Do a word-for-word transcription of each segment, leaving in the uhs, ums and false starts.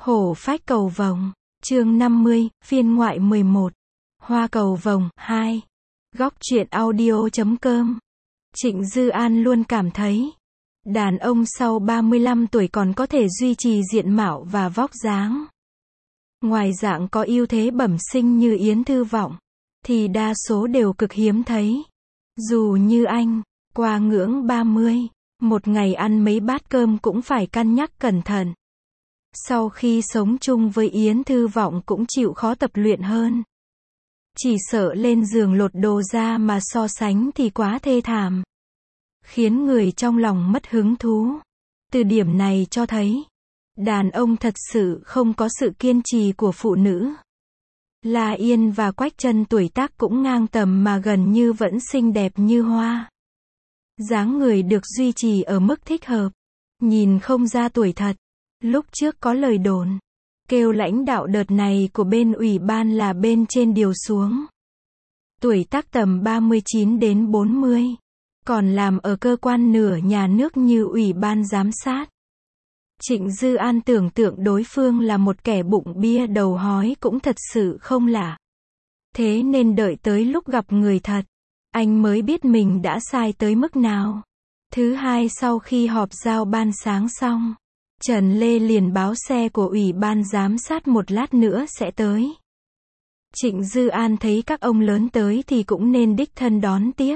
Hổ phách cầu vồng, chương năm mươi, phiên ngoại mười một. Hoa cầu vồng, hai. Góc truyện audio chấm com. Trịnh Dư An luôn cảm thấy, đàn ông sau ba mươi lăm tuổi còn có thể duy trì diện mạo và vóc dáng. Ngoài dạng có ưu thế bẩm sinh như Yến Thư Vọng, thì đa số đều cực hiếm thấy. Dù như anh, qua ngưỡng ba mươi, một ngày ăn mấy bát cơm cũng phải cân nhắc cẩn thận. Sau khi sống chung với Yến Thư Vọng cũng chịu khó tập luyện hơn. Chỉ sợ lên giường lột đồ ra mà so sánh thì quá thê thảm, khiến người trong lòng mất hứng thú. Từ điểm này cho thấy, đàn ông thật sự không có sự kiên trì của phụ nữ. La Yên và Quách Chân tuổi tác cũng ngang tầm mà gần như vẫn xinh đẹp như hoa. Dáng người được duy trì ở mức thích hợp, nhìn không ra tuổi thật. Lúc trước có lời đồn, kêu lãnh đạo đợt này của bên ủy ban là bên trên điều xuống. Tuổi tác tầm ba mươi chín đến bốn mươi, còn làm ở cơ quan nửa nhà nước như ủy ban giám sát. Trịnh Dư An tưởng tượng đối phương là một kẻ bụng bia đầu hói cũng thật sự không lạ. Thế nên đợi tới lúc gặp người thật, anh mới biết mình đã sai tới mức nào. Thứ hai, sau khi họp giao ban sáng xong, Trần Lê liền báo xe của ủy ban giám sát một lát nữa sẽ tới. Trịnh Dư An thấy các ông lớn tới thì cũng nên đích thân đón tiếp.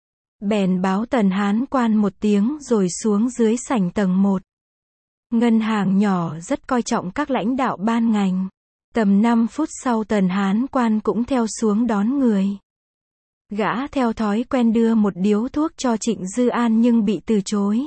Bèn báo Tần Hán Quan một tiếng rồi xuống dưới sảnh tầng một. Ngân hàng nhỏ rất coi trọng các lãnh đạo ban ngành. Tầm năm phút sau Tần Hán Quan cũng theo xuống đón người. Gã theo thói quen đưa một điếu thuốc cho Trịnh Dư An nhưng bị từ chối.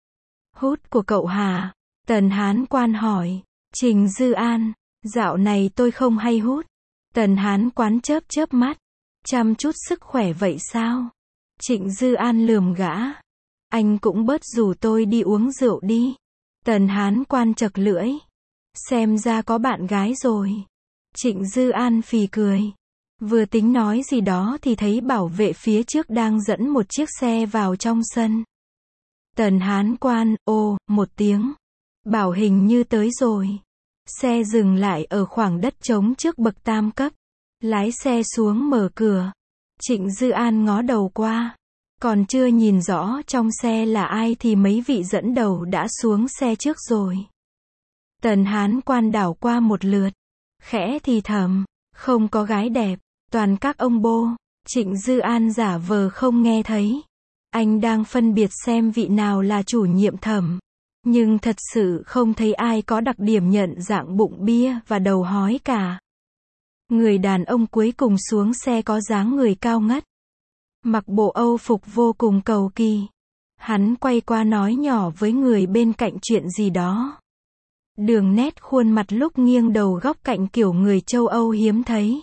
Hút của cậu hả? Tần Hán Quan hỏi. Trịnh Dư An, dạo này tôi không hay hút. Tần Hán Quán chớp chớp mắt. Chăm chút sức khỏe vậy sao? Trịnh Dư An lườm gã. Anh cũng bớt rủ tôi đi uống rượu đi. Tần Hán Quan chật lưỡi. Xem ra có bạn gái rồi. Trịnh Dư An phì cười. Vừa tính nói gì đó thì thấy bảo vệ phía trước đang dẫn một chiếc xe vào trong sân. Tần Hán Quan, ô, một tiếng. Bảo hình như tới rồi. Xe dừng lại ở khoảng đất trống trước bậc tam cấp. Lái xe xuống mở cửa. Trịnh Dư An ngó đầu qua. Còn chưa nhìn rõ trong xe là ai thì mấy vị dẫn đầu đã xuống xe trước rồi. Tần Hán Quan đảo qua một lượt. Khẽ thì thầm, không có gái đẹp, toàn các ông bô. Trịnh Dư An giả vờ không nghe thấy. Anh đang phân biệt xem vị nào là chủ nhiệm thẩm. Nhưng thật sự không thấy ai có đặc điểm nhận dạng bụng bia và đầu hói cả. Người đàn ông cuối cùng xuống xe có dáng người cao ngất, mặc bộ Âu phục vô cùng cầu kỳ. Hắn quay qua nói nhỏ với người bên cạnh chuyện gì đó. Đường nét khuôn mặt lúc nghiêng đầu góc cạnh kiểu người châu Âu hiếm thấy.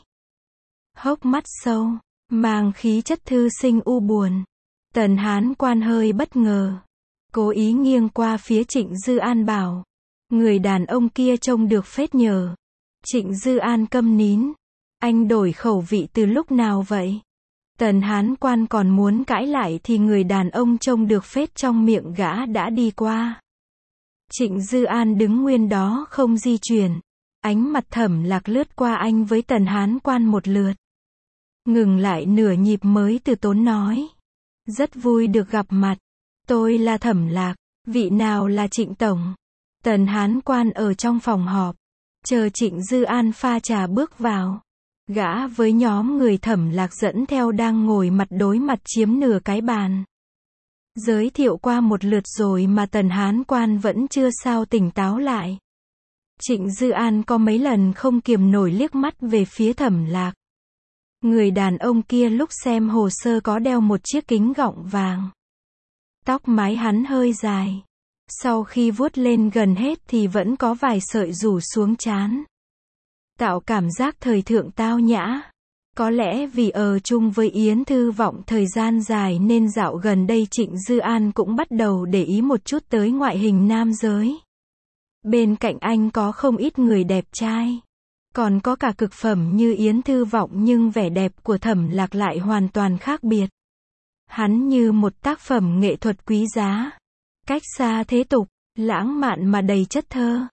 Hốc mắt sâu, mang khí chất thư sinh u buồn. Tần Hán Quan hơi bất ngờ, cố ý nghiêng qua phía Trịnh Dư An bảo. Người đàn ông kia trông được phết nhờ. Trịnh Dư An câm nín. Anh đổi khẩu vị từ lúc nào vậy? Tần Hán Quan còn muốn cãi lại thì người đàn ông trông được phết trong miệng gã đã đi qua. Trịnh Dư An đứng nguyên đó không di chuyển. Ánh mặt Thẩm Lạc lướt qua anh với Tần Hán Quan một lượt. Ngừng lại nửa nhịp mới từ tốn nói. Rất vui được gặp mặt. Tôi là Thẩm Lạc. Vị nào là Trịnh Tổng? Tần Hán Quan ở trong phòng họp. Chờ Trịnh Dư An pha trà bước vào. Gã với nhóm người Thẩm Lạc dẫn theo đang ngồi mặt đối mặt chiếm nửa cái bàn. Giới thiệu qua một lượt rồi mà Tần Hán Quan vẫn chưa sao tỉnh táo lại. Trịnh Dư An có mấy lần không kiềm nổi liếc mắt về phía Thẩm Lạc. Người đàn ông kia lúc xem hồ sơ có đeo một chiếc kính gọng vàng. Tóc mái hắn hơi dài. Sau khi vuốt lên gần hết thì vẫn có vài sợi rủ xuống trán. Tạo cảm giác thời thượng tao nhã. Có lẽ vì ở chung với Yến Thư Vọng thời gian dài nên dạo gần đây Trịnh Dư An cũng bắt đầu để ý một chút tới ngoại hình nam giới. Bên cạnh anh có không ít người đẹp trai. Còn có cả cực phẩm như Yến Thư Vọng nhưng vẻ đẹp của Thẩm Lạc lại hoàn toàn khác biệt. Hắn như một tác phẩm nghệ thuật quý giá. Cách xa thế tục, lãng mạn mà đầy chất thơ.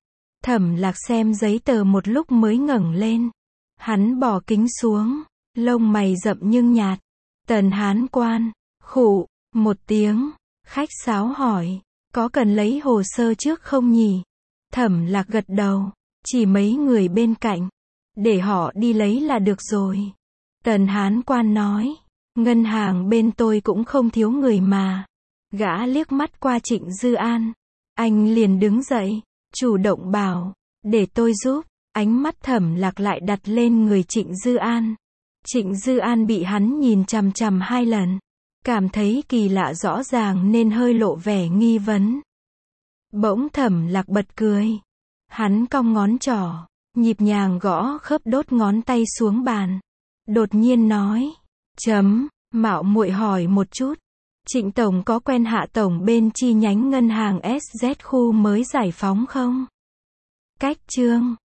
Thẩm Lạc xem giấy tờ một lúc mới ngẩng lên. Hắn bỏ kính xuống, lông mày rậm nhưng nhạt. Tần Hán Quan, khụ, một tiếng, khách sáo hỏi, có cần lấy hồ sơ trước không nhỉ? Thẩm Lạc gật đầu, chỉ mấy người bên cạnh, để họ đi lấy là được rồi. Tần Hán Quan nói, ngân hàng bên tôi cũng không thiếu người mà. Gã liếc mắt qua Trịnh Dư An, anh liền đứng dậy, chủ động bảo, để tôi giúp. Ánh mắt Thẩm Lạc lại đặt lên người Trịnh Dư An. Trịnh Dư An bị hắn nhìn chằm chằm hai lần, cảm thấy kỳ lạ rõ ràng nên hơi lộ vẻ nghi vấn. Bỗng Thẩm Lạc bật cười. Hắn cong ngón trỏ, nhịp nhàng gõ khớp đốt ngón tay xuống bàn. Đột nhiên nói, chấm, mạo muội hỏi một chút. Trịnh Tổng có quen Hạ Tổng bên chi nhánh ngân hàng ét dét khu mới giải phóng không? Cách chương